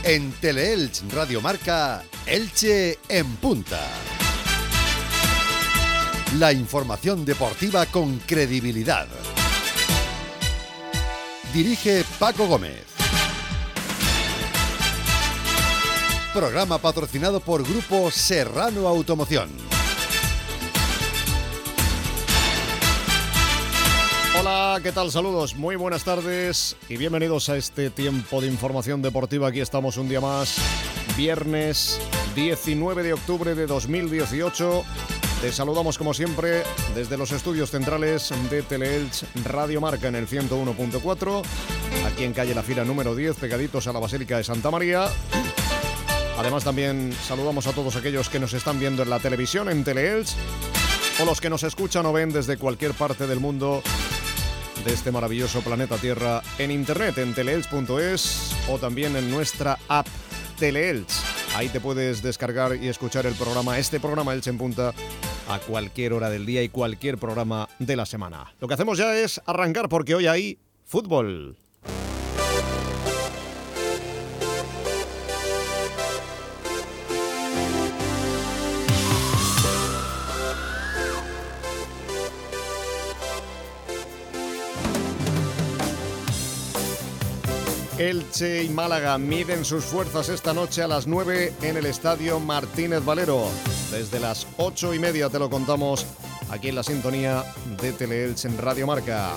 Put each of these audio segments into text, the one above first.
En Teleelch Radio Marca, Elche en punta. La información deportiva con credibilidad. Dirige Paco Gómez. Programa patrocinado por Grupo Serrano Automoción. Hola, ¿qué tal? Saludos, muy buenas tardes y bienvenidos a este tiempo de información deportiva. Aquí estamos un día más, viernes 19 de octubre de 2018. Te saludamos como siempre desde los estudios centrales de Teleelch Radio Marca en el 101.4, aquí en calle La Fira número 10, pegaditos a la Basílica de Santa María. Además también saludamos a todos aquellos que nos están viendo en la televisión en Teleelch o los que nos escuchan o ven desde cualquier parte del mundo de este maravilloso planeta Tierra en internet, en teleelch.es o también en nuestra app Teleelch. Ahí te puedes descargar y escuchar el programa, este programa Elche en Punta, a cualquier hora del día y cualquier programa de la semana. Lo que hacemos ya es arrancar porque hoy hay fútbol. Elche y Málaga miden sus fuerzas esta noche a las 9 en el Estadio Martínez Valero. Desde las 8:30 te lo contamos aquí en la sintonía de Teleelch en Radio Marca.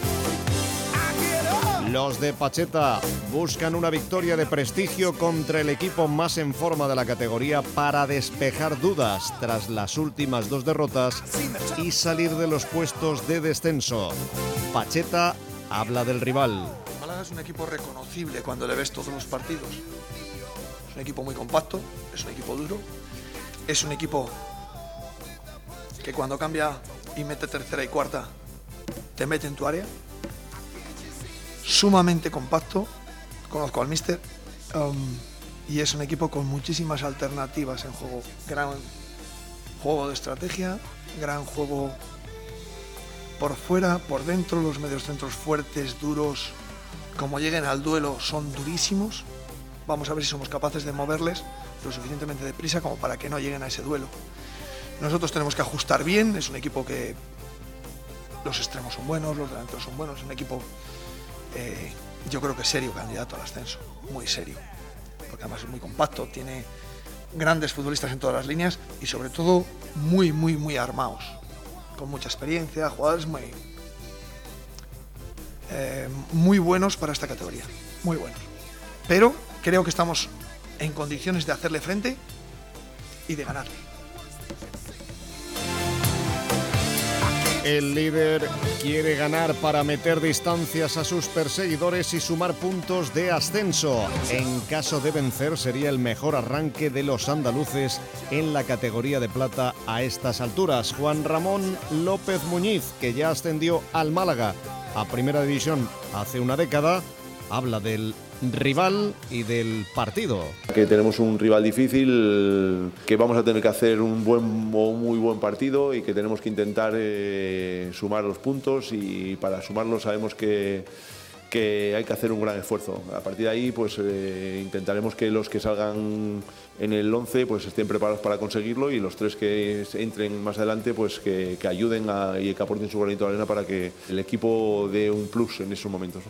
Los de Pacheta buscan una victoria de prestigio contra el equipo más en forma de la categoría para despejar dudas tras las últimas dos derrotas y salir de los puestos de descenso. Pacheta habla del rival. Es un equipo reconocible cuando le ves todos los partidos. Es un equipo muy compacto, es un equipo duro, es un equipo que cuando cambia y mete tercera y cuarta te mete en tu área. Sumamente compacto, conozco al míster, y es un equipo con muchísimas alternativas en juego. Gran juego de estrategia, gran juego por fuera, por dentro, los mediocentros fuertes, duros. Como lleguen al duelo son durísimos. Vamos a ver si somos capaces de moverles lo suficientemente deprisa como para que no lleguen a ese duelo. Nosotros tenemos que ajustar bien. Es un equipo que los extremos son buenos, los delanteros son buenos. Es un equipo, yo creo que serio candidato al ascenso. Muy serio. Porque además es muy compacto, tiene grandes futbolistas en todas las líneas y sobre todo muy armados. Con mucha experiencia, jugadores muy buenos para esta categoría, muy buenos. Pero creo que estamos en condiciones de hacerle frente y de ganarle. El líder quiere ganar para meter distancias a sus perseguidores y sumar puntos de ascenso. En caso de vencer sería el mejor arranque de los andaluces en la categoría de plata a estas alturas. Juan Ramón López Muñiz, que ya ascendió al Málaga a Primera División hace una década, habla del rival y del partido. Que tenemos un rival difícil, que vamos a tener que hacer un muy buen partido y que tenemos que intentar sumar los puntos, y para sumarlos sabemos que hay que hacer un gran esfuerzo. A partir de ahí pues intentaremos que los que salgan en el 11 pues estén preparados para conseguirlo, y los tres que entren más adelante pues que ayuden y que aporten su granito de arena para que el equipo dé un plus en esos momentos.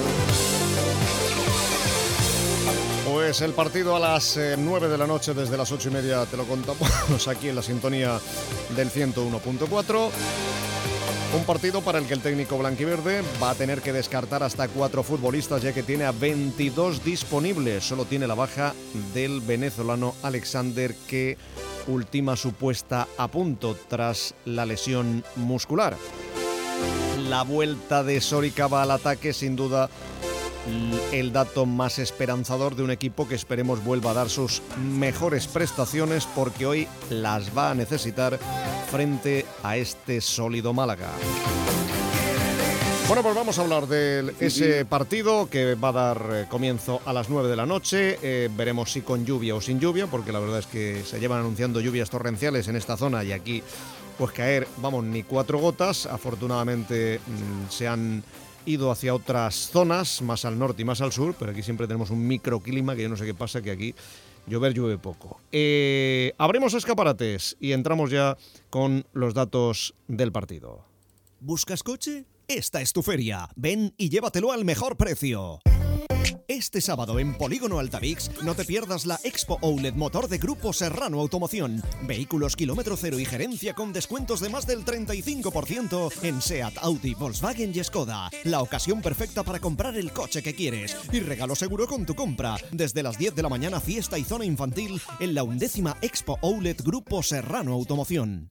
Pues el partido a las 9 de la noche, desde las 8:30 te lo contamos aquí en la sintonía del 101.4. Un partido para el que el técnico blanquiverde va a tener que descartar hasta 4 futbolistas, ya que tiene a 22 disponibles. Solo tiene la baja del venezolano Alexander, que ultima su puesta a punto tras la lesión muscular. La vuelta de Soricaba al ataque, sin duda, el dato más esperanzador de un equipo que esperemos vuelva a dar sus mejores prestaciones, porque hoy las va a necesitar frente a este sólido Málaga. Bueno, pues vamos a hablar de ese partido que va a dar comienzo a las 9 de la noche. Veremos si con lluvia o sin lluvia, porque la verdad es que se llevan anunciando lluvias torrenciales en esta zona, y aquí pues caer, vamos, ni 4 gotas. Afortunadamente se han ido hacia otras zonas, más al norte y más al sur, pero aquí siempre tenemos un microclima que yo no sé qué pasa, que aquí llueve poco. Abrimos escaparates y entramos ya con los datos del partido. ¿Buscas coche? Esta es tu feria. Ven y llévatelo al mejor precio. Este sábado en Polígono Altavix no te pierdas la Expo Outlet Motor de Grupo Serrano Automoción. Vehículos kilómetro cero y gerencia con descuentos de más del 35% en SEAT, Audi, Volkswagen y Skoda. La ocasión perfecta para comprar el coche que quieres. Y regalo seguro con tu compra. Desde las 10 de la mañana, fiesta y zona infantil en la 11ª Expo Outlet Grupo Serrano Automoción.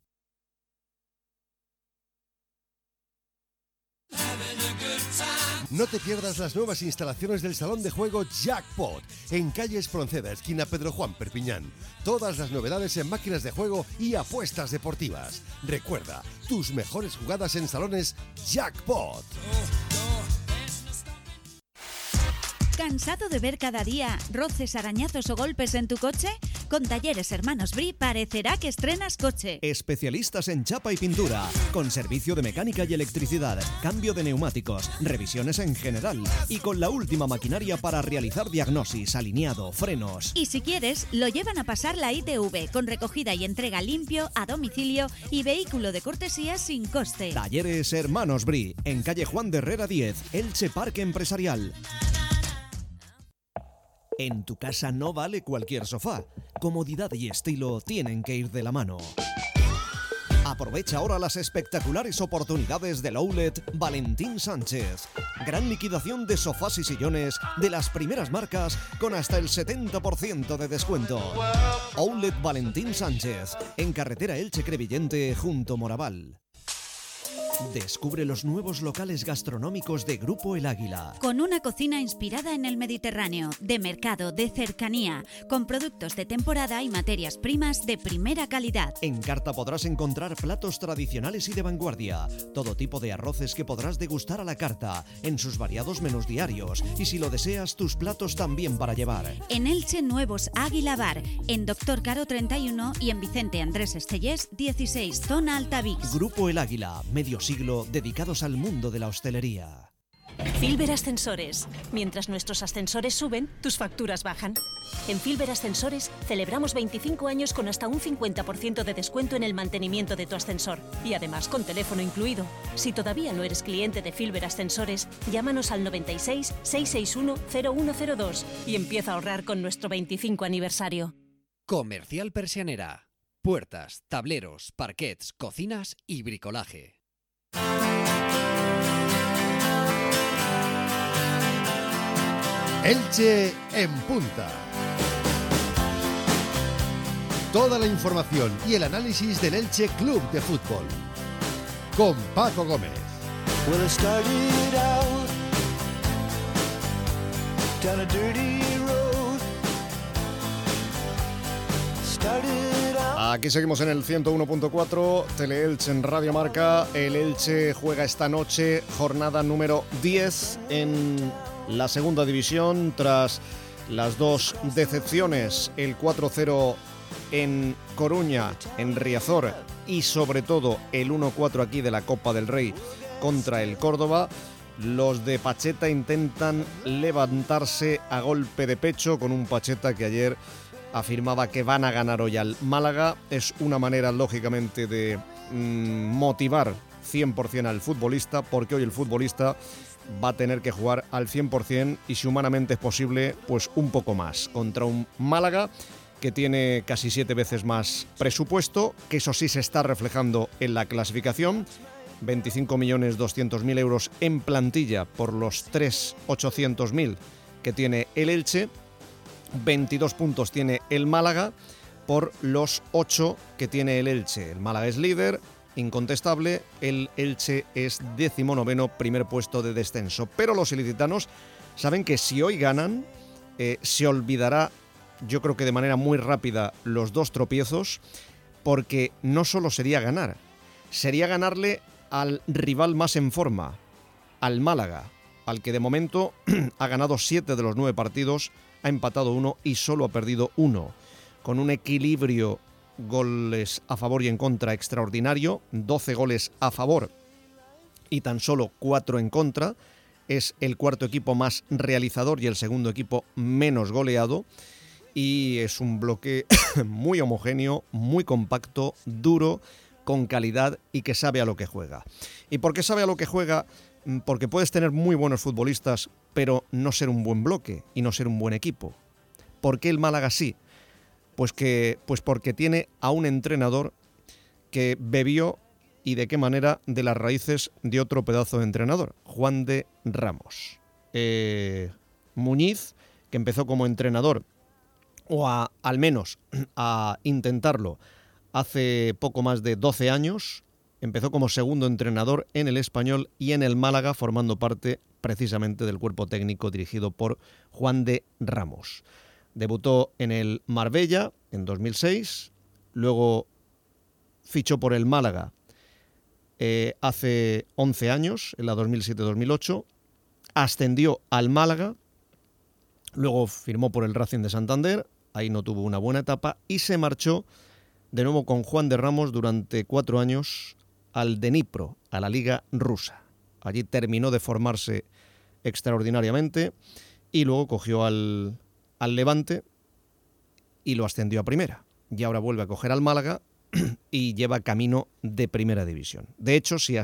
No te pierdas las nuevas instalaciones del salón de juego Jackpot en calle Espronceda, esquina Pedro Juan, Perpiñán. Todas las novedades en máquinas de juego y apuestas deportivas. Recuerda, tus mejores jugadas en salones Jackpot. ¿Cansado de ver cada día roces, arañazos o golpes en tu coche? Con Talleres Hermanos Bri parecerá que estrenas coche. Especialistas en chapa y pintura, con servicio de mecánica y electricidad, cambio de neumáticos, revisiones en general y con la última maquinaria para realizar diagnosis, alineado, frenos. Y si quieres, lo llevan a pasar la ITV con recogida y entrega limpio, a domicilio y vehículo de cortesía sin coste. Talleres Hermanos Bri, en calle Juan de Herrera 10, Elche Parque Empresarial. En tu casa no vale cualquier sofá. Comodidad y estilo tienen que ir de la mano. Aprovecha ahora las espectaculares oportunidades del Outlet Valentín Sánchez. Gran liquidación de sofás y sillones de las primeras marcas con hasta el 70% de descuento. Outlet Valentín Sánchez, en carretera Elche-Crevillente junto Moraval. Descubre los nuevos locales gastronómicos de Grupo El Águila. Con una cocina inspirada en el Mediterráneo, de mercado, de cercanía, con productos de temporada y materias primas de primera calidad. En carta podrás encontrar platos tradicionales y de vanguardia, todo tipo de arroces que podrás degustar a la carta, en sus variados menús diarios, y si lo deseas, tus platos también para llevar. En Elche, nuevos Águila Bar, en Doctor Caro 31 y en Vicente Andrés Estellés 16, zona Altavix. Grupo El Águila, medio siglo dedicados al mundo de la hostelería. Filber Ascensores. Mientras nuestros ascensores suben, tus facturas bajan. En Filber Ascensores celebramos 25 años con hasta un 50% de descuento en el mantenimiento de tu ascensor. Y además con teléfono incluido. Si todavía no eres cliente de Filber Ascensores, llámanos al 96 661 0102 y empieza a ahorrar con nuestro 25 aniversario. Comercial Persianera. Puertas, tableros, parquets, cocinas y bricolaje. Elche en punta. Toda la información y el análisis del Elche Club de Fútbol. Con Paco Gómez. Aquí seguimos en el 101.4, Teleelche en Radio Marca. El Elche juega esta noche jornada número 10 en la segunda división tras las dos decepciones, el 4-0 en Coruña, en Riazor, y sobre todo el 1-4 aquí de la Copa del Rey contra el Córdoba. Los de Pacheta intentan levantarse a golpe de pecho con un Pacheta que ayer afirmaba que van a ganar hoy al Málaga. Es una manera, lógicamente, de motivar 100% al futbolista, porque hoy el futbolista va a tener que jugar al 100% y, si humanamente es posible, pues un poco más, contra un Málaga que tiene casi 7 veces más presupuesto, que eso sí se está reflejando en la clasificación. 25.200.000 euros en plantilla por los 3.800.000 que tiene el Elche. 22 puntos tiene el Málaga por los 8 que tiene el Elche. El Málaga es líder, incontestable. El Elche es 19º, primer puesto de descenso. Pero los ilicitanos saben que si hoy ganan, se olvidará, yo creo que de manera muy rápida, los dos tropiezos, porque no solo sería ganar, sería ganarle al rival más en forma, al Málaga, al que de momento ha ganado 7 de los 9 partidos, ha empatado 1 y solo ha perdido 1, con un equilibrio goles a favor y en contra extraordinario, 12 goles a favor y tan solo 4 en contra. es el cuarto equipo más realizador y el segundo equipo menos goleado. Y es un bloque muy homogéneo, muy compacto, duro, con calidad y que sabe a lo que juega. ¿Y por qué sabe a lo que juega? Porque puedes tener muy buenos futbolistas, pero no ser un buen bloque y no ser un buen equipo. ¿Por qué el Málaga sí? Pues porque tiene a un entrenador que bebió, y de qué manera, de las raíces de otro pedazo de entrenador, Juan de Ramos. Muñiz, que empezó como entrenador, o al menos a intentarlo, hace poco más de 12 años, empezó como segundo entrenador en el Español y en el Málaga, formando parte precisamente del cuerpo técnico dirigido por Juan de Ramos. Debutó en el Marbella en 2006, luego fichó por el Málaga hace 11 años, en la 2007-2008, ascendió al Málaga, luego firmó por el Racing de Santander, ahí no tuvo una buena etapa, y se marchó de nuevo con Juan de Ramos durante 4 años al Dnipro, a la liga rusa. Allí terminó de formarse extraordinariamente y luego cogió al Levante y lo ascendió a primera. Y ahora vuelve a coger al Málaga y lleva camino de primera división. De hecho, si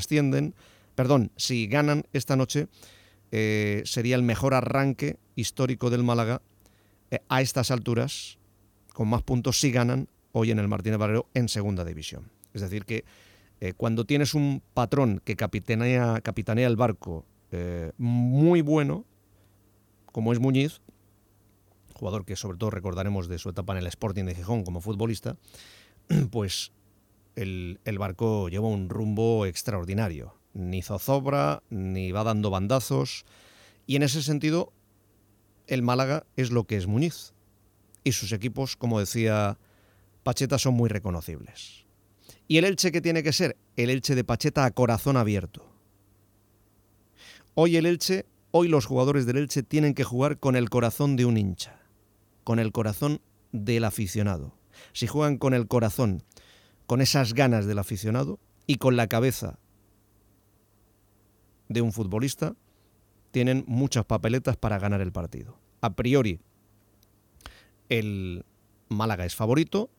ganan esta noche, sería el mejor arranque histórico del Málaga a estas alturas, con más puntos si ganan hoy en el Martínez Valero en segunda división. Es decir que cuando tienes un patrón que capitanea el barco muy bueno, como es Muñiz, jugador que sobre todo recordaremos de su etapa en el Sporting de Gijón como futbolista, pues el barco lleva un rumbo extraordinario. Ni zozobra, ni va dando bandazos. Y en ese sentido, el Málaga es lo que es Muñiz. Y sus equipos, como decía Pacheta, son muy reconocibles. ¿Y el Elche qué tiene que ser? El Elche de Pacheta a corazón abierto. Hoy los jugadores del Elche tienen que jugar con el corazón de un hincha, con el corazón del aficionado. Si juegan con el corazón, con esas ganas del aficionado y con la cabeza de un futbolista, tienen muchas papeletas para ganar el partido. A priori, el Málaga es favorito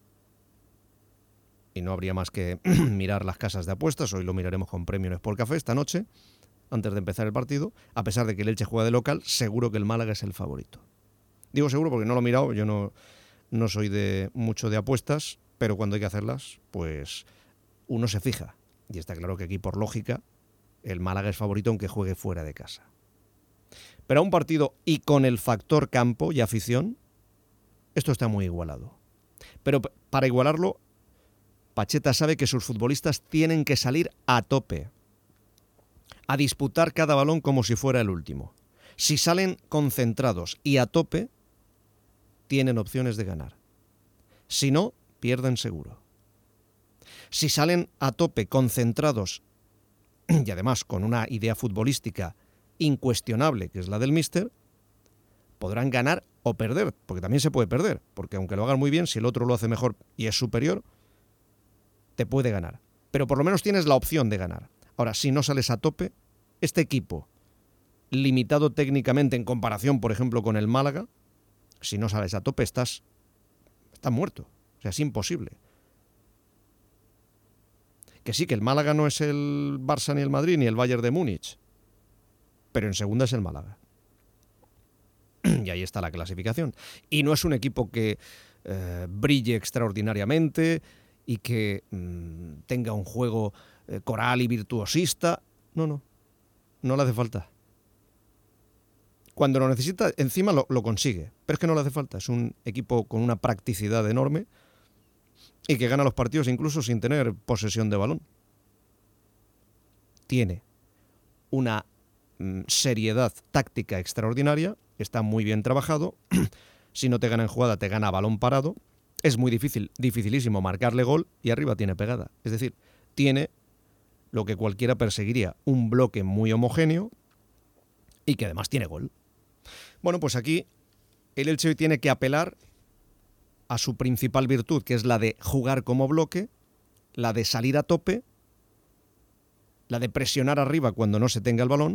y no habría más que mirar las casas de apuestas. Hoy lo miraremos con Premio en Sport Café esta noche, antes de empezar el partido. A pesar de que el Elche juega de local, seguro que el Málaga es el favorito. Digo seguro porque no lo he mirado, yo no soy mucho de apuestas, pero cuando hay que hacerlas, pues uno se fija. Y está claro que aquí, por lógica, el Málaga es favorito aunque juegue fuera de casa. Pero a un partido y con el factor campo y afición, esto está muy igualado. Pero para igualarlo, Pacheta sabe que sus futbolistas tienen que salir a tope, a disputar cada balón como si fuera el último. Si salen concentrados y a tope, tienen opciones de ganar. Si no, pierden seguro. Si salen a tope, concentrados y además con una idea futbolística incuestionable, que es la del míster, podrán ganar o perder, porque también se puede perder, porque aunque lo hagan muy bien, si el otro lo hace mejor y es superior, te puede ganar. Pero por lo menos tienes la opción de ganar. Ahora, si no sales a tope, este equipo, limitado técnicamente en comparación, por ejemplo, con el Málaga, si no sales a tope estás muerto. O sea, es imposible. Que sí, que el Málaga no es el Barça ni el Madrid ni el Bayern de Múnich, pero en segunda es el Málaga. Y ahí está la clasificación. Y no es un equipo que brille extraordinariamente y que tenga un juego coral y virtuosista. No le hace falta. Cuando lo necesita, encima lo consigue. Pero es que no le hace falta. Es un equipo con una practicidad enorme y que gana los partidos incluso sin tener posesión de balón. Tiene una seriedad táctica extraordinaria, está muy bien trabajado. Si no te gana en jugada, te gana a balón parado. Es muy dificilísimo marcarle gol y arriba tiene pegada. Es decir, tiene lo que cualquiera perseguiría, un bloque muy homogéneo y que además tiene gol. Bueno, pues aquí el Elche tiene que apelar a su principal virtud, que es la de jugar como bloque, la de salir a tope, la de presionar arriba cuando no se tenga el balón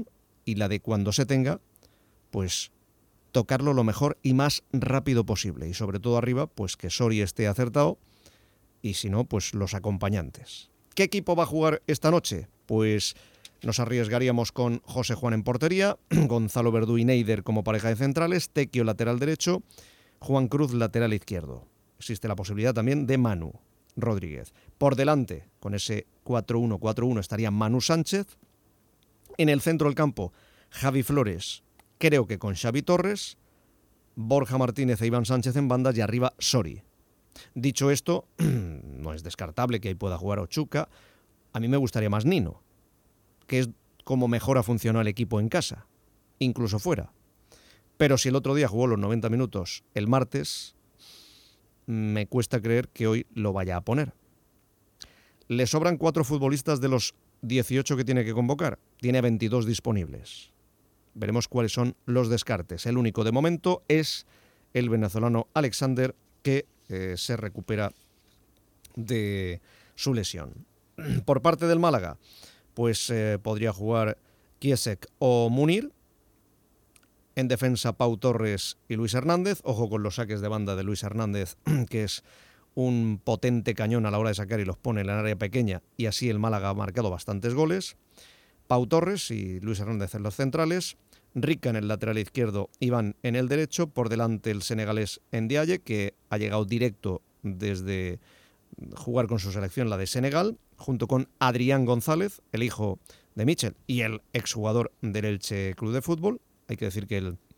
y la de cuando se tenga, pues tocarlo lo mejor y más rápido posible. Y sobre todo arriba, pues que Sory esté acertado y si no, pues los acompañantes. ¿Qué equipo va a jugar esta noche? Pues nos arriesgaríamos con José Juan en portería, Gonzalo Verdú y Neider como pareja de centrales, Tequio lateral derecho, Juan Cruz lateral izquierdo. Existe la posibilidad también de Manu Rodríguez. Por delante, con ese 4-1-4-1 estaría Manu Sánchez. En el centro del campo, Javi Flores, creo que con Xavi Torres, Borja Martínez e Iván Sánchez en bandas y arriba Sory. Dicho esto, no es descartable que ahí pueda jugar Ochuca. A mí me gustaría más Nino, que es como mejor ha funcionado el equipo en casa, incluso fuera. Pero si el otro día jugó los 90 minutos el martes, me cuesta creer que hoy lo vaya a poner. Le sobran 4 futbolistas de los 18 que tiene que convocar. Tiene 22 disponibles. Veremos cuáles son los descartes. El único de momento es el venezolano Alexander, que se recupera de su lesión. Por parte del Málaga, pues podría jugar Kiesek o Munir. En defensa, Pau Torres y Luis Hernández. Ojo con los saques de banda de Luis Hernández, que es un potente cañón a la hora de sacar y los pone en el área pequeña, y así el Málaga ha marcado bastantes goles. Pau Torres y Luis Hernández en los centrales, Rica en el lateral izquierdo, Iván en el derecho, por delante el senegalés Ndiaye, que ha llegado directo desde jugar con su selección, la de Senegal, junto con Adrián González, el hijo de Michel y el exjugador del Elche Club de Fútbol. Hay que decir que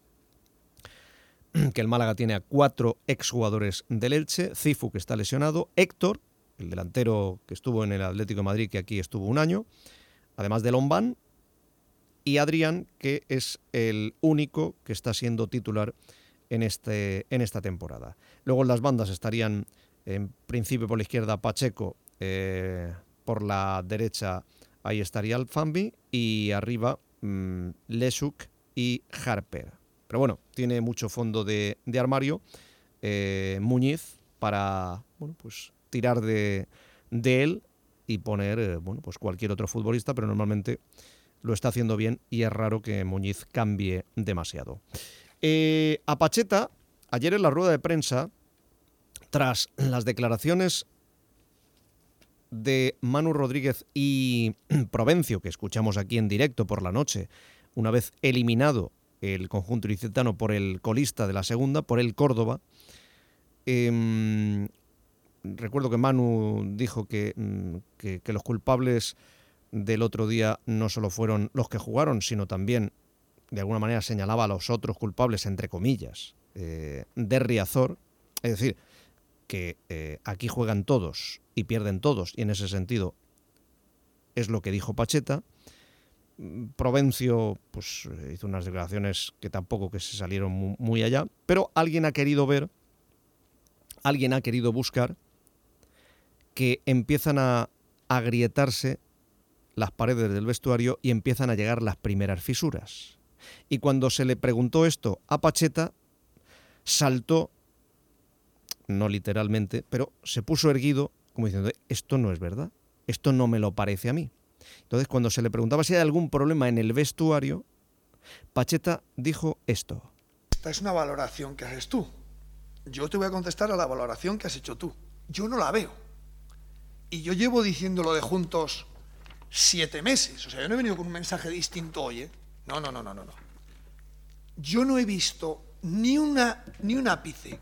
el Málaga tiene a 4 exjugadores del Elche: Cifu, que está lesionado, Héctor, el delantero que estuvo en el Atlético de Madrid, que aquí estuvo un año, además de Lombán, y Adrián, que es el único que está siendo titular en esta temporada. Luego en las bandas estarían, en principio por la izquierda, Pacheco, por la derecha ahí estaría Alfambi, y arriba Leszuk y Harper. Pero bueno, tiene mucho fondo de armario Muñiz para pues tirar de él y poner pues cualquier otro futbolista, pero normalmente lo está haciendo bien y es raro que Muñiz cambie demasiado. A Pacheta, ayer en la rueda de prensa, tras las declaraciones de Manu Rodríguez y Provencio, que escuchamos aquí en directo por la noche, una vez eliminado el conjunto ilicitano por el colista de la segunda, por el Córdoba, recuerdo que Manu dijo que los culpables del otro día no solo fueron los que jugaron, sino también, de alguna manera, señalaba a los otros culpables, entre comillas, de Riazor. Es decir, que aquí juegan todos y pierden todos, y en ese sentido es lo que dijo Pacheta. Provencio pues hizo unas declaraciones que tampoco que se salieron muy allá, pero alguien ha querido buscar que empiezan a agrietarse las paredes del vestuario y empiezan a llegar las primeras fisuras. Y cuando se le preguntó esto a Pacheta, saltó, no literalmente, pero se puso erguido como diciendo: esto no es verdad, esto no me lo parece a mí. Entonces, cuando se le preguntaba si hay algún problema en el vestuario, Pacheta dijo esto: esta es una valoración que haces tú. Yo te voy a contestar a la valoración que has hecho tú. Yo no la veo. Y yo llevo diciéndolo de juntos 7 meses. O sea, yo no he venido con un mensaje distinto hoy, ¿eh? No. Yo no he visto ni un ápice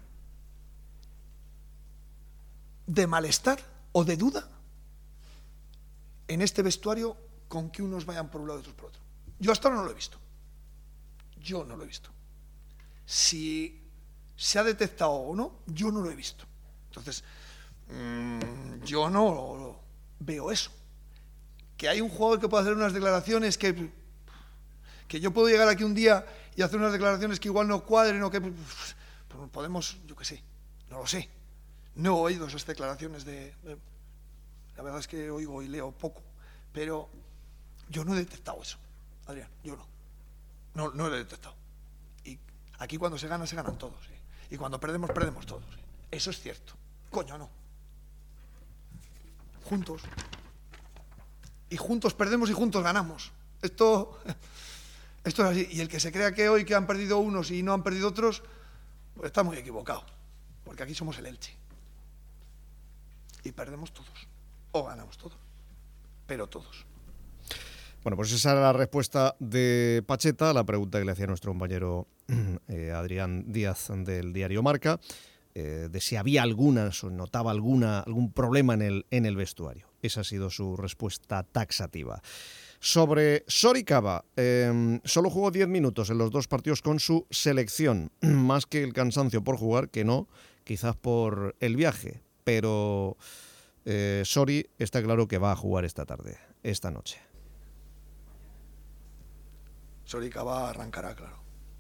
de malestar o de duda en este vestuario con que unos vayan por un lado y otros por otro. Yo hasta ahora no lo he visto. Yo no lo he visto. Si se ha detectado o no, yo no lo he visto. Entonces, yo no veo eso. Que hay un jugador que puede hacer unas declaraciones que yo puedo llegar aquí un día y hacer unas declaraciones que igual no cuadren o que podemos, yo qué sé, no lo sé. No he oído esas declaraciones la verdad es que oigo y leo poco, pero yo no he detectado eso, Adrián, yo no lo he detectado. Y aquí cuando se gana, se ganan todos, ¿eh? Y cuando perdemos, perdemos todos, ¿eh? Eso es cierto. Coño, no. Juntos. Y juntos perdemos y juntos ganamos. Esto Esto es así. Y el que se crea que hoy que han perdido unos y no han perdido otros, pues está muy equivocado. Porque aquí somos el Elche. Y perdemos todos. O ganamos todos. Pero todos. Bueno, pues esa era la respuesta de Pacheta a la pregunta que le hacía nuestro compañero Adrián Díaz del diario Marca, de si había o notaba algún problema en el vestuario. Esa ha sido su respuesta taxativa. Sobre Sori Cava, solo jugó 10 minutos en los 2 partidos con su selección, más que el cansancio por jugar, que no, quizás por el viaje, pero Sori está claro que va a jugar esta noche. Sori Cava arrancará, claro.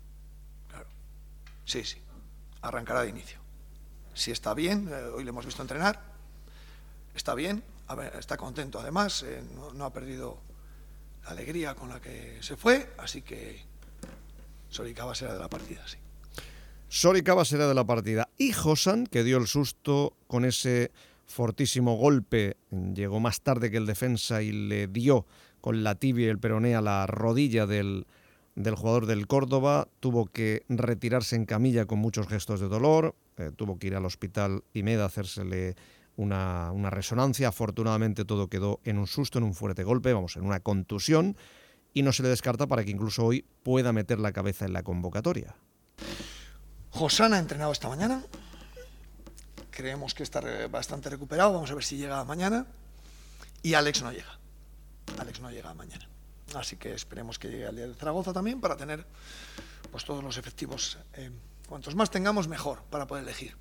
Sí, arrancará de inicio. Si está bien, hoy le hemos visto entrenar, está bien, está contento además, no ha perdido la alegría con la que se fue, así que Sori Cava será de la partida, sí. Sori Cava será de la partida. Y Josan, que dio el susto con ese fortísimo golpe, llegó más tarde que el defensa y le dio con la tibia y el peroné a la rodilla del jugador del Córdoba, tuvo que retirarse en camilla con muchos gestos de dolor, tuvo que ir al hospital IMED a hacérsele una resonancia. Afortunadamente todo quedó en un susto, en un fuerte golpe, en una contusión, y no se le descarta para que incluso hoy pueda meter la cabeza en la convocatoria. Josan ha entrenado esta mañana, creemos que está bastante recuperado, vamos a ver si llega mañana, y Alex no llega mañana. Así que esperemos que llegue al día de Zaragoza también para tener pues todos los efectivos. Cuantos más tengamos, mejor, para poder elegir.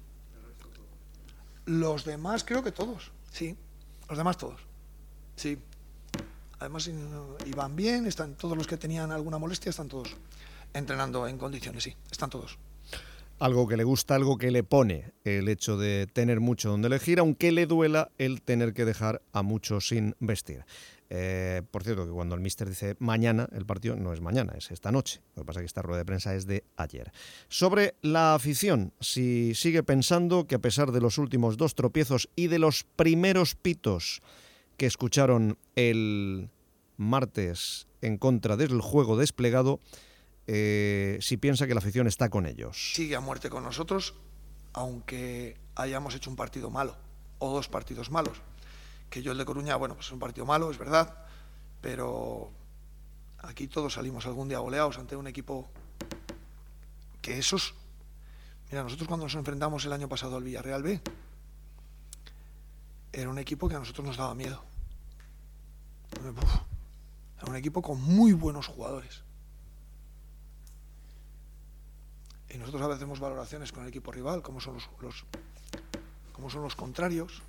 Los demás creo que todos, sí. Los demás todos, sí. Además iban bien, están todos los que tenían alguna molestia, están todos entrenando en condiciones, sí, están todos. Algo que le gusta, algo que le pone el hecho de tener mucho donde elegir, aunque le duela el tener que dejar a muchos sin vestir. Por cierto, que cuando el míster dice mañana, el partido no es mañana, es esta noche. Lo que pasa es que esta rueda de prensa es de ayer. Sobre la afición, si sigue pensando que a pesar de los últimos 2 tropiezos y de los primeros pitos que escucharon el martes en contra del juego desplegado, si piensa que la afición está con ellos. Sigue a muerte con nosotros, aunque hayamos hecho un partido malo o 2 partidos malos. Que yo el de Coruña, pues es un partido malo, es verdad, pero aquí todos salimos algún día goleados ante un equipo que esos... Mira, nosotros cuando nos enfrentamos el año pasado al Villarreal B, era un equipo que a nosotros nos daba miedo. Era un equipo con muy buenos jugadores. Y nosotros a veces hacemos valoraciones con el equipo rival, cómo son los contrarios,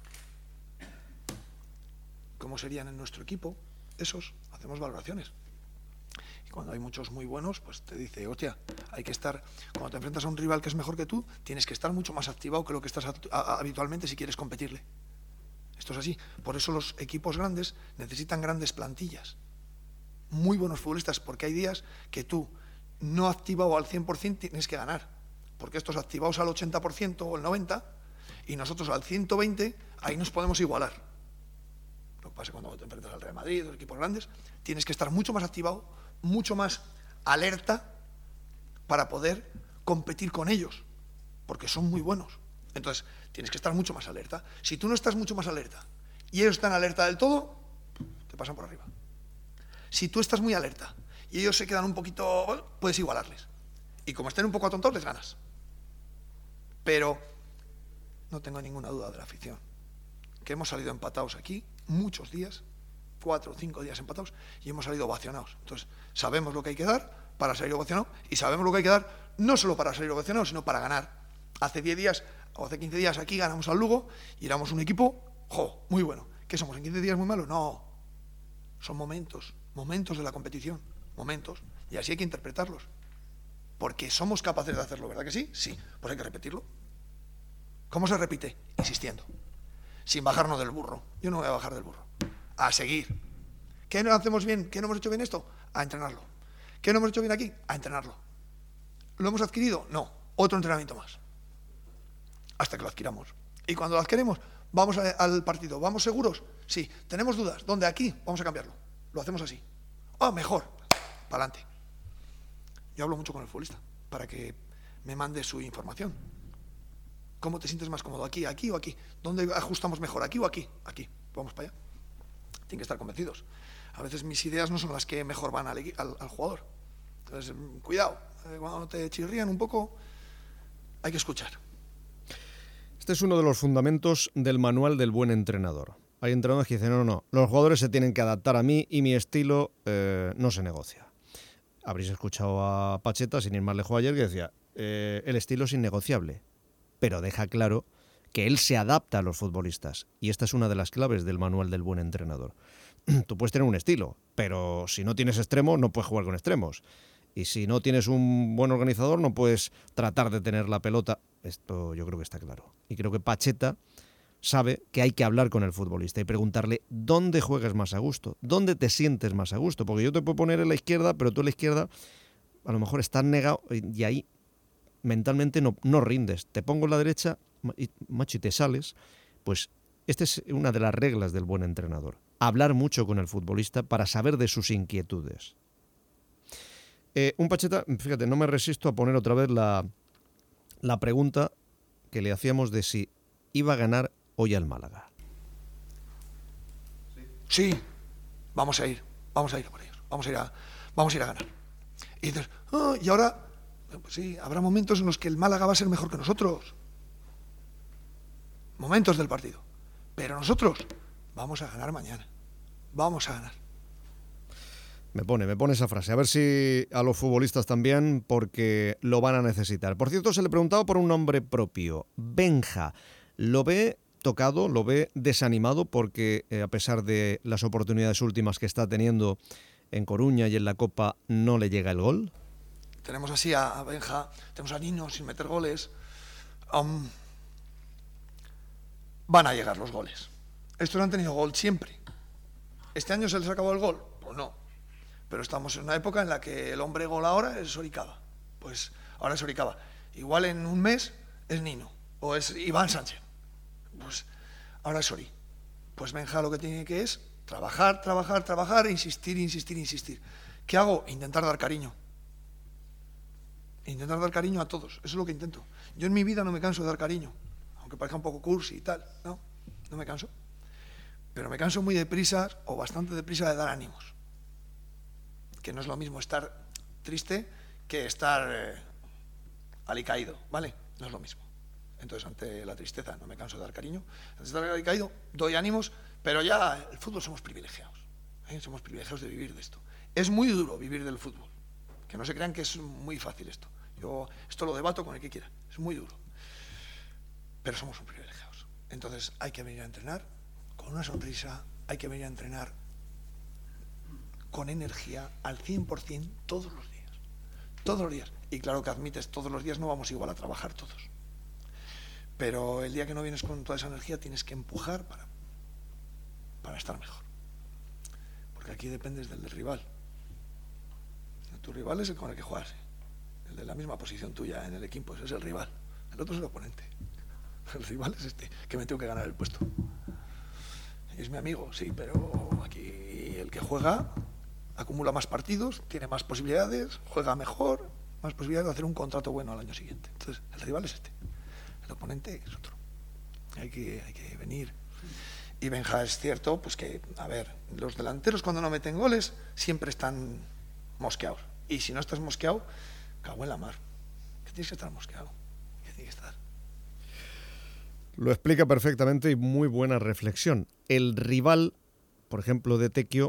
cómo serían en nuestro equipo, hacemos valoraciones. Y cuando hay muchos muy buenos, pues te dice, hostia, hay que estar, cuando te enfrentas a un rival que es mejor que tú, tienes que estar mucho más activado que lo que estás habitualmente si quieres competirle. Esto es así. Por eso los equipos grandes necesitan grandes plantillas, muy buenos futbolistas, porque hay días que tú, no activado al 100%, tienes que ganar. Porque estos activados al 80% o el 90%, y nosotros al 120%, ahí nos podemos igualar. Lo que pasa cuando te enfrentas al Real Madrid, los equipos grandes, tienes que estar mucho más activado, mucho más alerta para poder competir con ellos, porque son muy buenos. Entonces, tienes que estar mucho más alerta. Si tú no estás mucho más alerta y ellos están alerta del todo, te pasan por arriba. Si tú estás muy alerta y ellos se quedan un poquito, puedes igualarles. Y como estén un poco atontados, les ganas. Pero no tengo ninguna duda de la afición, que hemos salido empatados aquí muchos días, 4 o 5 días empatados, y hemos salido ovacionados. Entonces, sabemos lo que hay que dar para salir ovacionados, y sabemos lo que hay que dar no solo para salir ovacionados, sino para ganar. Hace 10 días o hace 15 días aquí ganamos al Lugo y éramos un equipo, muy bueno. ¿Qué somos? ¿En 15 días muy malos? No. Son momentos de la competición, momentos, y así hay que interpretarlos. Porque somos capaces de hacerlo, ¿verdad que sí? Sí, pues hay que repetirlo. ¿Cómo se repite? Insistiendo. Sin bajarnos del burro. Yo no voy a bajar del burro. A seguir. ¿Qué no hacemos bien? ¿Qué no hemos hecho bien esto? A entrenarlo. ¿Qué no hemos hecho bien aquí? A entrenarlo. ¿Lo hemos adquirido? No. Otro entrenamiento más. Hasta que lo adquiramos. Y cuando lo adquirimos, vamos al partido. ¿Vamos seguros? Sí. ¿Tenemos dudas? ¿Dónde? Aquí. Vamos a cambiarlo. Lo hacemos así. Mejor. Para adelante. Yo hablo mucho con el futbolista para que me mande su información. ¿Cómo te sientes más cómodo? ¿Aquí o aquí? ¿Dónde ajustamos mejor? ¿Aquí o aquí? Aquí. Vamos para allá. Tienen que estar convencidos. A veces mis ideas no son las que mejor van al jugador. Entonces, cuidado. Cuando te chirrían un poco, hay que escuchar. Este es uno de los fundamentos del manual del buen entrenador. Hay entrenadores que dicen, no, los jugadores se tienen que adaptar a mí y mi estilo no se negocia. Habréis escuchado a Pacheta, sin ir más lejos ayer, que decía, el estilo es innegociable, pero deja claro que él se adapta a los futbolistas. Y esta es una de las claves del manual del buen entrenador. Tú puedes tener un estilo, pero si no tienes extremos, no puedes jugar con extremos. Y si no tienes un buen organizador, no puedes tratar de tener la pelota. Esto yo creo que está claro. Y creo que Pacheta sabe que hay que hablar con el futbolista y preguntarle dónde juegas más a gusto, dónde te sientes más a gusto. Porque yo te puedo poner en la izquierda, pero tú en la izquierda a lo mejor estás negado y ahí mentalmente no rindes. Te pongo en la derecha, macho, y te sales. Pues esta es una de las reglas del buen entrenador. Hablar mucho con el futbolista para saber de sus inquietudes. Un Pacheta, fíjate, no me resisto a poner otra vez la pregunta que le hacíamos de si iba a ganar hoy al Málaga. Sí, vamos a ir por ellos, vamos a ir a ganar. Y dices, y ahora, pues sí, habrá momentos en los que el Málaga va a ser mejor que nosotros. Momentos del partido. Pero nosotros vamos a ganar mañana. Vamos a ganar. Me pone esa frase, a ver si a los futbolistas también, porque lo van a necesitar. Por cierto, se le preguntaba por un nombre propio, Benja. ¿Lo ve tocado, lo ve desanimado porque a pesar de las oportunidades últimas que está teniendo en Coruña y en la Copa no le llega el gol? Tenemos así a Benja, tenemos a Nino sin meter goles. Van a llegar los goles. Estos han tenido gol siempre. ¿Este año se les acabó el gol? Pues no. Pero estamos en una época en la que el hombre gol ahora es Soricaba. Pues ahora es Soricaba. Igual en un mes es Nino o es Iván Sánchez. Pues ahora es Sori. Pues Benja lo que tiene que es trabajar, insistir. ¿Qué hago? Intentar dar cariño. Intentar dar cariño a todos. Eso es lo que intento. Yo en mi vida no me canso de dar cariño. Aunque parezca un poco cursi y tal. No me canso. Pero me canso muy deprisa o bastante deprisa de dar ánimos. Que no es lo mismo estar triste que estar alicaído, ¿vale? No es lo mismo. Entonces, ante la tristeza no me canso de dar cariño. Antes de estar alicaído, doy ánimos, pero ya el fútbol somos privilegiados. Somos privilegiados de vivir de esto. Es muy duro vivir del fútbol. Que no se crean que es muy fácil esto. Yo esto lo debato con el que quiera. Es muy duro. Pero somos muy privilegiados. Entonces, hay que venir a entrenar con una sonrisa, hay que venir a entrenar con energía al 100% todos los días. Todos los días. Y claro que admites, todos los días no vamos igual a trabajar todos. Pero el día que no vienes con toda esa energía tienes que empujar para estar mejor. Porque aquí dependes del rival. Tu rival es el con el que juegas. El de la misma posición tuya en el equipo, ese es el rival. El otro es el oponente. El rival es este, que me tengo que ganar el puesto. Es mi amigo, sí, pero aquí el que juega acumula más partidos, tiene más posibilidades, juega mejor, más posibilidades de hacer un contrato bueno al año siguiente. Entonces, el rival es este, el oponente es otro. Hay que venir. Y Benja es cierto, pues que, a ver, los delanteros cuando no meten goles siempre están mosqueados. Y si no estás mosqueado, cago en la mar. Que tienes que estar mosqueado. Que tienes que estar. Lo explica perfectamente y muy buena reflexión. El rival, por ejemplo, de Tequio,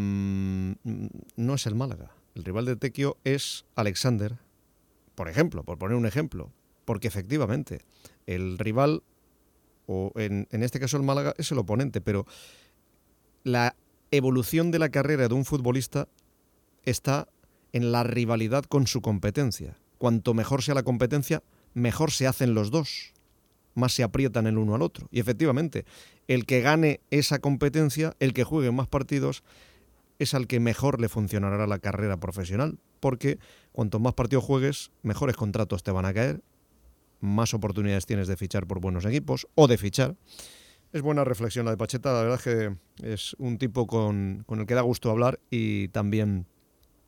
no es el Málaga. El rival de Tequio es Alexander, por ejemplo, por poner un ejemplo. Porque efectivamente, el rival, o en este caso el Málaga, es el oponente, pero la evolución de la carrera de un futbolista está en la rivalidad con su competencia. Cuanto mejor sea la competencia, mejor se hacen los dos. Más se aprietan el uno al otro. Y efectivamente, el que gane esa competencia, el que juegue más partidos, es al que mejor le funcionará la carrera profesional, porque cuanto más partidos juegues, mejores contratos te van a caer, más oportunidades tienes de fichar por buenos equipos, o de fichar. Es buena reflexión la de Pacheta, la verdad es que es un tipo con el que da gusto hablar y también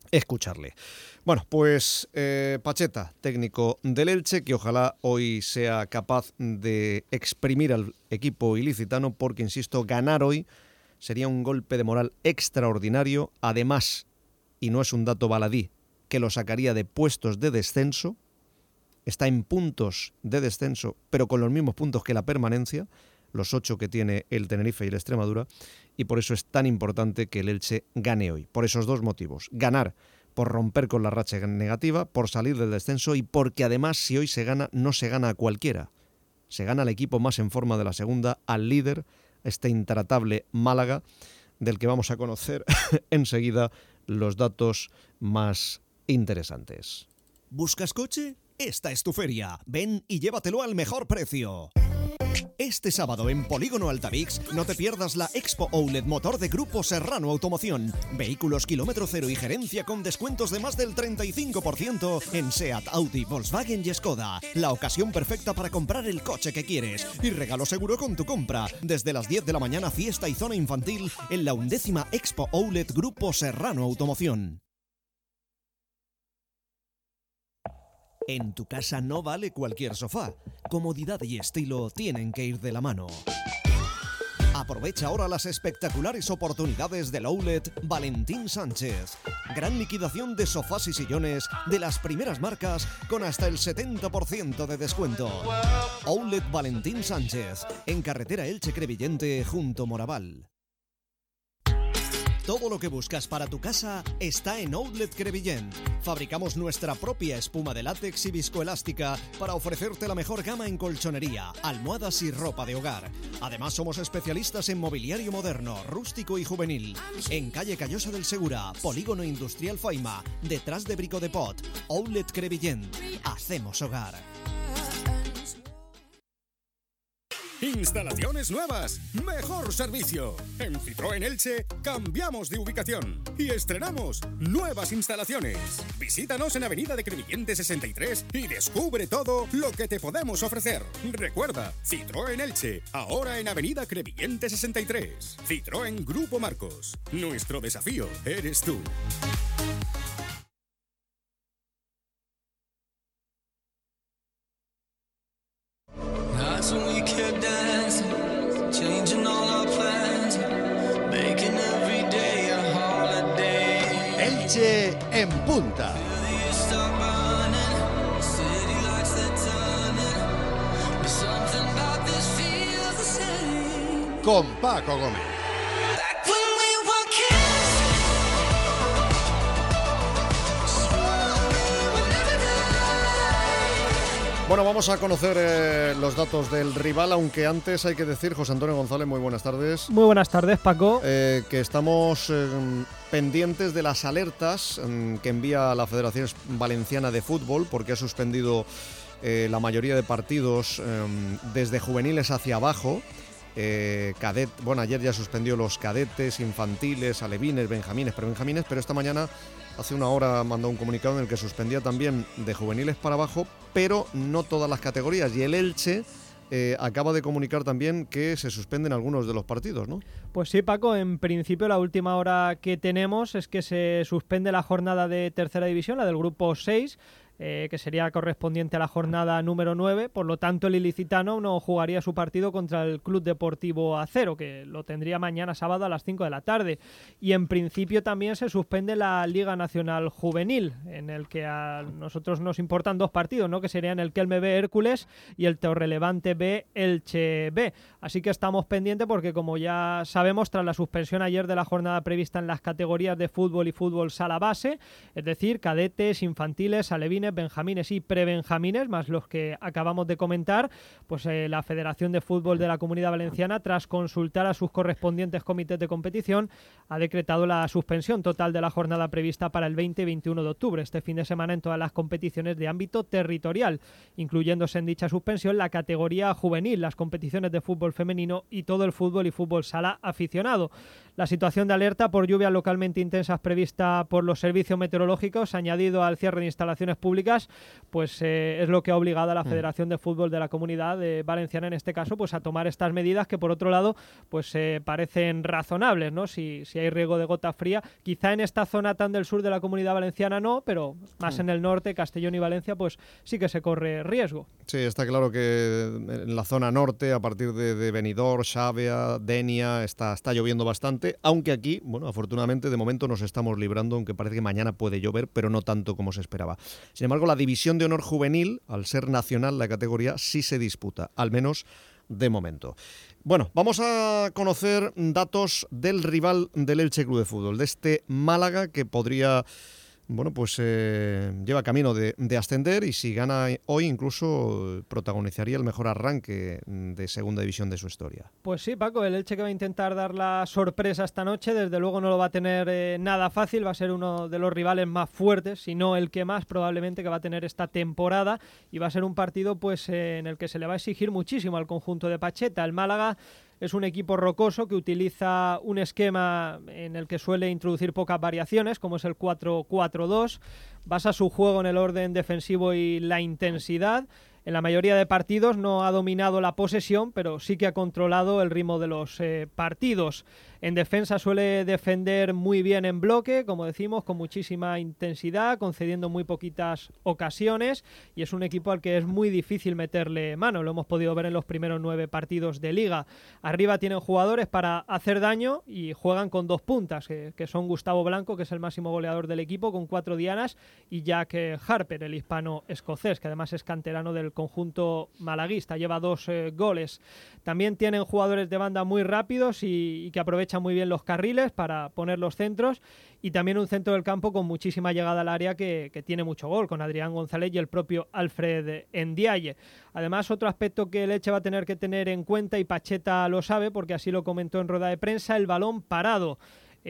escucharle. Bueno, pues Pacheta, técnico del Elche, que ojalá hoy sea capaz de exprimir al equipo ilicitano, porque, insisto, ganar hoy sería un golpe de moral extraordinario. Además, y no es un dato baladí, que lo sacaría de puestos de descenso. Está en puntos de descenso, pero con los mismos puntos que la permanencia, los 8 que tiene el Tenerife y el Extremadura, y por eso es tan importante que el Elche gane hoy, por esos dos motivos: ganar por romper con la racha negativa, por salir del descenso, y porque además, si hoy se gana, no se gana a cualquiera, se gana al equipo más en forma de la segunda, al líder, este intratable Málaga, del que vamos a conocer enseguida los datos más interesantes. ¿Buscas coche? Esta es tu feria. Ven y llévatelo al mejor precio. Este sábado en Polígono Altavix no te pierdas la Expo Outlet Motor de Grupo Serrano Automoción. Vehículos kilómetro cero y gerencia con descuentos de más del 35% en SEAT, Audi, Volkswagen y Skoda. La ocasión perfecta para comprar el coche que quieres. Y regalo seguro con tu compra. Desde las 10 de la mañana, fiesta y zona infantil en la 11ª Expo Outlet Grupo Serrano Automoción. En tu casa no vale cualquier sofá. Comodidad y estilo tienen que ir de la mano. Aprovecha ahora las espectaculares oportunidades del Outlet Valentín Sánchez. Gran liquidación de sofás y sillones de las primeras marcas con hasta el 70% de descuento. Outlet Valentín Sánchez, en carretera Elche-Crevillente, junto Moraval. Todo lo que buscas para tu casa está en Outlet Crevillent. Fabricamos nuestra propia espuma de látex y viscoelástica para ofrecerte la mejor gama en colchonería, almohadas y ropa de hogar. Además, somos especialistas en mobiliario moderno, rústico y juvenil. En calle Callosa del Segura, Polígono Industrial Faima, detrás de Brico de Pot. Outlet Crevillent. Hacemos hogar. Instalaciones nuevas, mejor servicio. En Citroën Elche cambiamos de ubicación y estrenamos nuevas instalaciones. Visítanos en Avenida de Crevillente 63 y descubre todo lo que te podemos ofrecer. Recuerda, Citroën Elche, ahora en Avenida Crevillente 63. Citroën Grupo Marcos. Nuestro desafío eres tú. Elche en punta. Con Paco Gómez. Bueno, vamos a conocer los datos del rival, aunque antes hay que decir, José Antonio González, muy buenas tardes. Muy buenas tardes, Paco. Que estamos pendientes de las alertas que envía la Federación Valenciana de Fútbol, porque ha suspendido la mayoría de partidos desde juveniles hacia abajo. Ayer ya suspendió los cadetes, infantiles, alevines, benjamines, prebenjamines, pero esta mañana, hace una hora, mandó un comunicado en el que suspendía también de juveniles para abajo, pero no todas las categorías. Y el Elche acaba de comunicar también que se suspenden algunos de los partidos, ¿no? Pues sí, Paco, en principio la última hora que tenemos es que se suspende la jornada de tercera división, la del grupo 6, que sería correspondiente a la jornada número 9, por lo tanto el ilicitano no jugaría su partido contra el Club Deportivo Acero, que lo tendría mañana sábado a las 5 de la tarde, y en principio también se suspende la Liga Nacional Juvenil, en el que a nosotros nos importan dos partidos, ¿no?, que serían el Kelme B Hércules y el Torrelevante B Elche B, así que estamos pendientes porque, como ya sabemos, tras la suspensión ayer de la jornada prevista en las categorías de fútbol y fútbol sala base, es decir, cadetes, infantiles, alevines, benjamines y prebenjamines, más los que acabamos de comentar, pues la Federación de Fútbol de la Comunidad Valenciana, tras consultar a sus correspondientes comités de competición, ha decretado la suspensión total de la jornada prevista para el 20 y 21 de octubre, este fin de semana, en todas las competiciones de ámbito territorial, incluyéndose en dicha suspensión la categoría juvenil, las competiciones de fútbol femenino y todo el fútbol y fútbol sala aficionado. La situación de alerta por lluvias localmente intensas prevista por los servicios meteorológicos, añadido al cierre de instalaciones públicas, públicas, pues es lo que ha obligado a la Federación de Fútbol de la Comunidad Valenciana, en este caso, pues a tomar estas medidas que, por otro lado, pues parecen razonables, ¿no? Si hay riesgo de gota fría, quizá en esta zona tan del sur de la Comunidad Valenciana no, pero más en el norte, Castellón y Valencia, pues sí que se corre riesgo. Sí, está claro que en la zona norte, a partir de Benidorm, Xàbia, Dénia, está lloviendo bastante, aunque aquí, bueno, afortunadamente de momento nos estamos librando, aunque parece que mañana puede llover, pero no tanto como se esperaba. Sin embargo, la división de honor juvenil, al ser nacional la categoría, sí se disputa, al menos de momento. Bueno, vamos a conocer datos del rival del Elche Club de Fútbol, de este Málaga que podría... Bueno, pues lleva camino de ascender y si gana hoy incluso protagonizaría el mejor arranque de segunda división de su historia. Pues sí, Paco, el Elche que va a intentar dar la sorpresa esta noche, desde luego no lo va a tener nada fácil, va a ser uno de los rivales más fuertes, si no el que más probablemente que va a tener esta temporada, y va a ser un partido pues en el que se le va a exigir muchísimo al conjunto de Pacheta. El Málaga es un equipo rocoso que utiliza un esquema en el que suele introducir pocas variaciones, como es el 4-4-2. Basa su juego en el orden defensivo y la intensidad. En la mayoría de partidos no ha dominado la posesión, pero sí que ha controlado el ritmo de los partidos. En defensa suele defender muy bien en bloque, como decimos, con muchísima intensidad, concediendo muy poquitas ocasiones, y es un equipo al que es muy difícil meterle mano. Lo hemos podido ver en los primeros 9 partidos de Liga. Arriba tienen jugadores para hacer daño y juegan con 2 puntas, que son Gustavo Blanco, que es el máximo goleador del equipo, con 4 dianas, y Jack Harper, el hispano-escocés, que además es canterano del conjunto malaguista, lleva 2 goles. También tienen jugadores de banda muy rápidos y que aprovechan muy bien los carriles para poner los centros, y también un centro del campo con muchísima llegada al área que tiene mucho gol, con Adrián González y el propio Alfred Ndiaye. Además, otro aspecto que el Elche va a tener que tener en cuenta, y Pacheta lo sabe porque así lo comentó en rueda de prensa, el balón parado.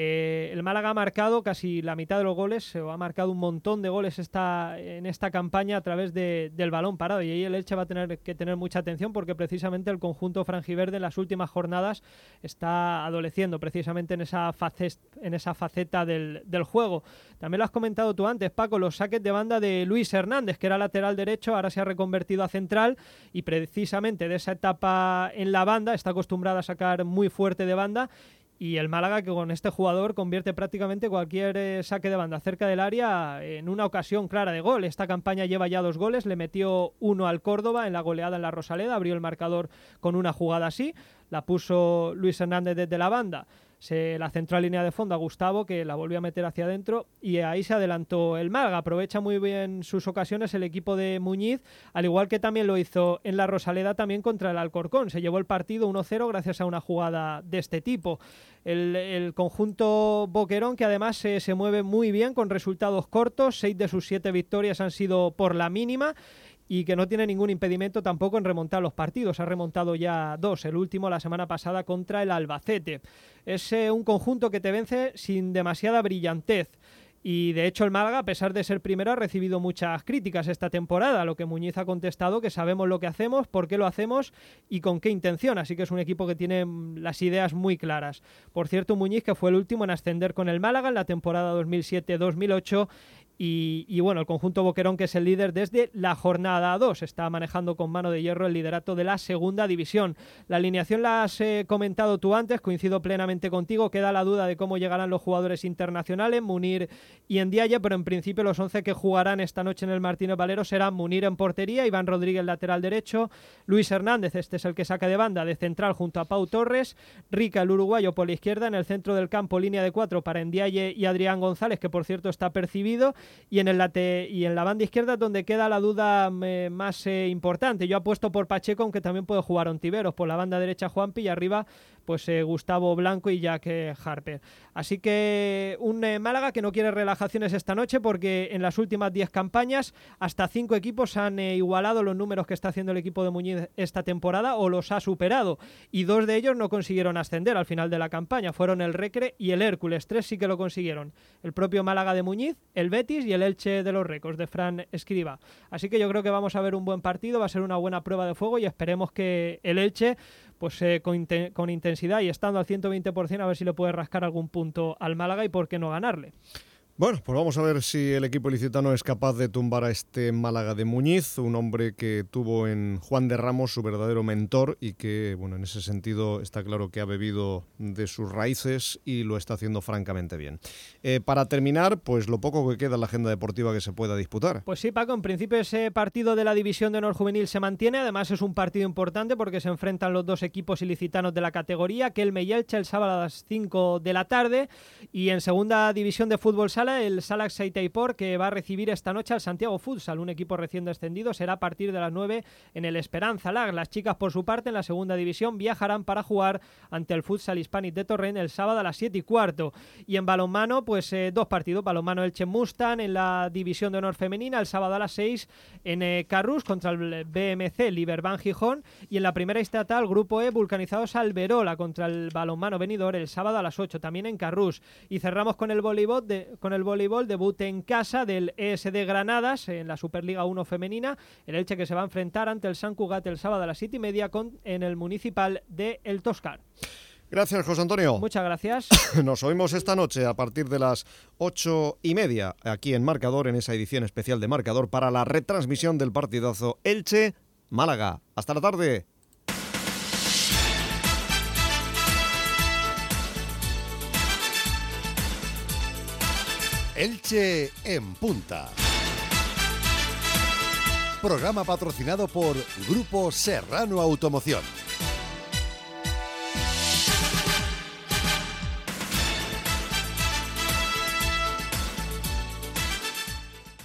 El Málaga ha marcado casi la mitad de los goles, o ha marcado un montón de goles en esta campaña a través del balón parado, y ahí el Elche va a tener que tener mucha atención porque precisamente el conjunto franjiverde en las últimas jornadas está adoleciendo precisamente en esa faceta del juego. También lo has comentado tú antes, Paco, los saques de banda de Luis Hernández, que era lateral derecho, ahora se ha reconvertido a central, y precisamente de esa etapa en la banda está acostumbrado a sacar muy fuerte de banda. Y el Málaga, que con este jugador convierte prácticamente cualquier saque de banda cerca del área en una ocasión clara de gol. Esta campaña lleva ya 2 goles, le metió 1 al Córdoba en la goleada en la Rosaleda, abrió el marcador con una jugada así, la puso Luis Hernández desde la banda, se la centró a línea de fondo a Gustavo, que la volvió a meter hacia adentro, y ahí se adelantó el Málaga. Aprovecha muy bien sus ocasiones el equipo de Muñiz, al igual que también lo hizo en la Rosaleda también contra el Alcorcón. Se llevó el partido 1-0 gracias a una jugada de este tipo. El conjunto boquerón, que además se mueve muy bien con resultados cortos, 6 de sus 7 victorias han sido por la mínima, y que no tiene ningún impedimento tampoco en remontar los partidos. Ha remontado ya 2, el último la semana pasada contra el Albacete. Es un conjunto que te vence sin demasiada brillantez. Y de hecho el Málaga, a pesar de ser primero, ha recibido muchas críticas esta temporada, lo que Muñiz ha contestado que sabemos lo que hacemos, por qué lo hacemos y con qué intención, así que es un equipo que tiene las ideas muy claras. Por cierto, Muñiz, que fue el último en ascender con el Málaga en la temporada 2007-2008, y bueno, el conjunto boquerón, que es el líder desde la jornada 2, está manejando con mano de hierro el liderato de la segunda división. La alineación la has comentado tú antes, coincido plenamente contigo, queda la duda de cómo llegarán los jugadores internacionales, Munir y Ndiaye, pero en principio los 11 que jugarán esta noche en el Martínez Valero serán Munir en portería, Iván Rodríguez lateral derecho, Luis Hernández, este es el que saca de banda, de central junto a Pau Torres, Rica, el uruguayo, por la izquierda, en el centro del campo línea de 4 para Ndiaye y Adrián González, que por cierto está percibido, y en la banda izquierda donde queda la duda más importante. Yo apuesto por Pacheco, aunque también puede jugar Ontiveros, por la banda derecha Juanpi, y arriba pues Gustavo Blanco y Jack Harper. Así que un Málaga que no quiere relajaciones esta noche, porque en las últimas 10 campañas hasta 5 equipos han igualado los números que está haciendo el equipo de Muñiz esta temporada, o los ha superado, y 2 de ellos no consiguieron ascender al final de la campaña, fueron el Recre y el Hércules. 3 sí que lo consiguieron, el propio Málaga de Muñiz, el Betis y el Elche de los Recos de Fran Escribá. Así que yo creo que vamos a ver un buen partido, va a ser una buena prueba de fuego, y esperemos que el Elche pues con intensidad y estando al 120%, a ver si le puede rascar algún punto al Málaga y por qué no ganarle. Bueno, pues vamos a ver si el equipo ilicitano es capaz de tumbar a este Málaga de Muñiz, un hombre que tuvo en Juan de Ramos su verdadero mentor y que, bueno, en ese sentido está claro que ha bebido de sus raíces y lo está haciendo francamente bien. Para terminar, pues lo poco que queda en la agenda deportiva que se pueda disputar. Pues sí, Paco, en principio ese partido de la División de Honor Juvenil se mantiene, además es un partido importante porque se enfrentan los dos equipos ilicitanos de la categoría, Kelme y Elche, el sábado a las 5 de la tarde, y en segunda división de fútbol sala, el Salax Saitaipor, que va a recibir esta noche al Santiago Futsal, un equipo recién descendido, será a partir de las 9 en el Esperanza Lag. Las chicas, por su parte, en la segunda división viajarán para jugar ante el Futsal Hispanic de Torrent el sábado a las 7:15. Y en balonmano, pues dos partidos, balonmano Elche Mustang en la División de Honor Femenina, el sábado a las 6 en Carrús contra el BMC Liberban Gijón, y en la primera estatal, Grupo E, Vulcanizados Alberola contra el balonmano Benidorm el sábado a las 8, también en Carrús. Y cerramos con el voleibol, debut en casa del ESD Granadas en la Superliga 1 femenina, el Elche que se va a enfrentar ante el Sant Cugat el sábado a las 7:30 en el Municipal de El Toscar. Gracias, José Antonio. Muchas gracias. Nos oímos esta noche a partir de las 8:30 aquí en Marcador, en esa edición especial de Marcador para la retransmisión del partidazo Elche-Málaga. Hasta la tarde. Elche en punta. Programa patrocinado por Grupo Serrano Automoción.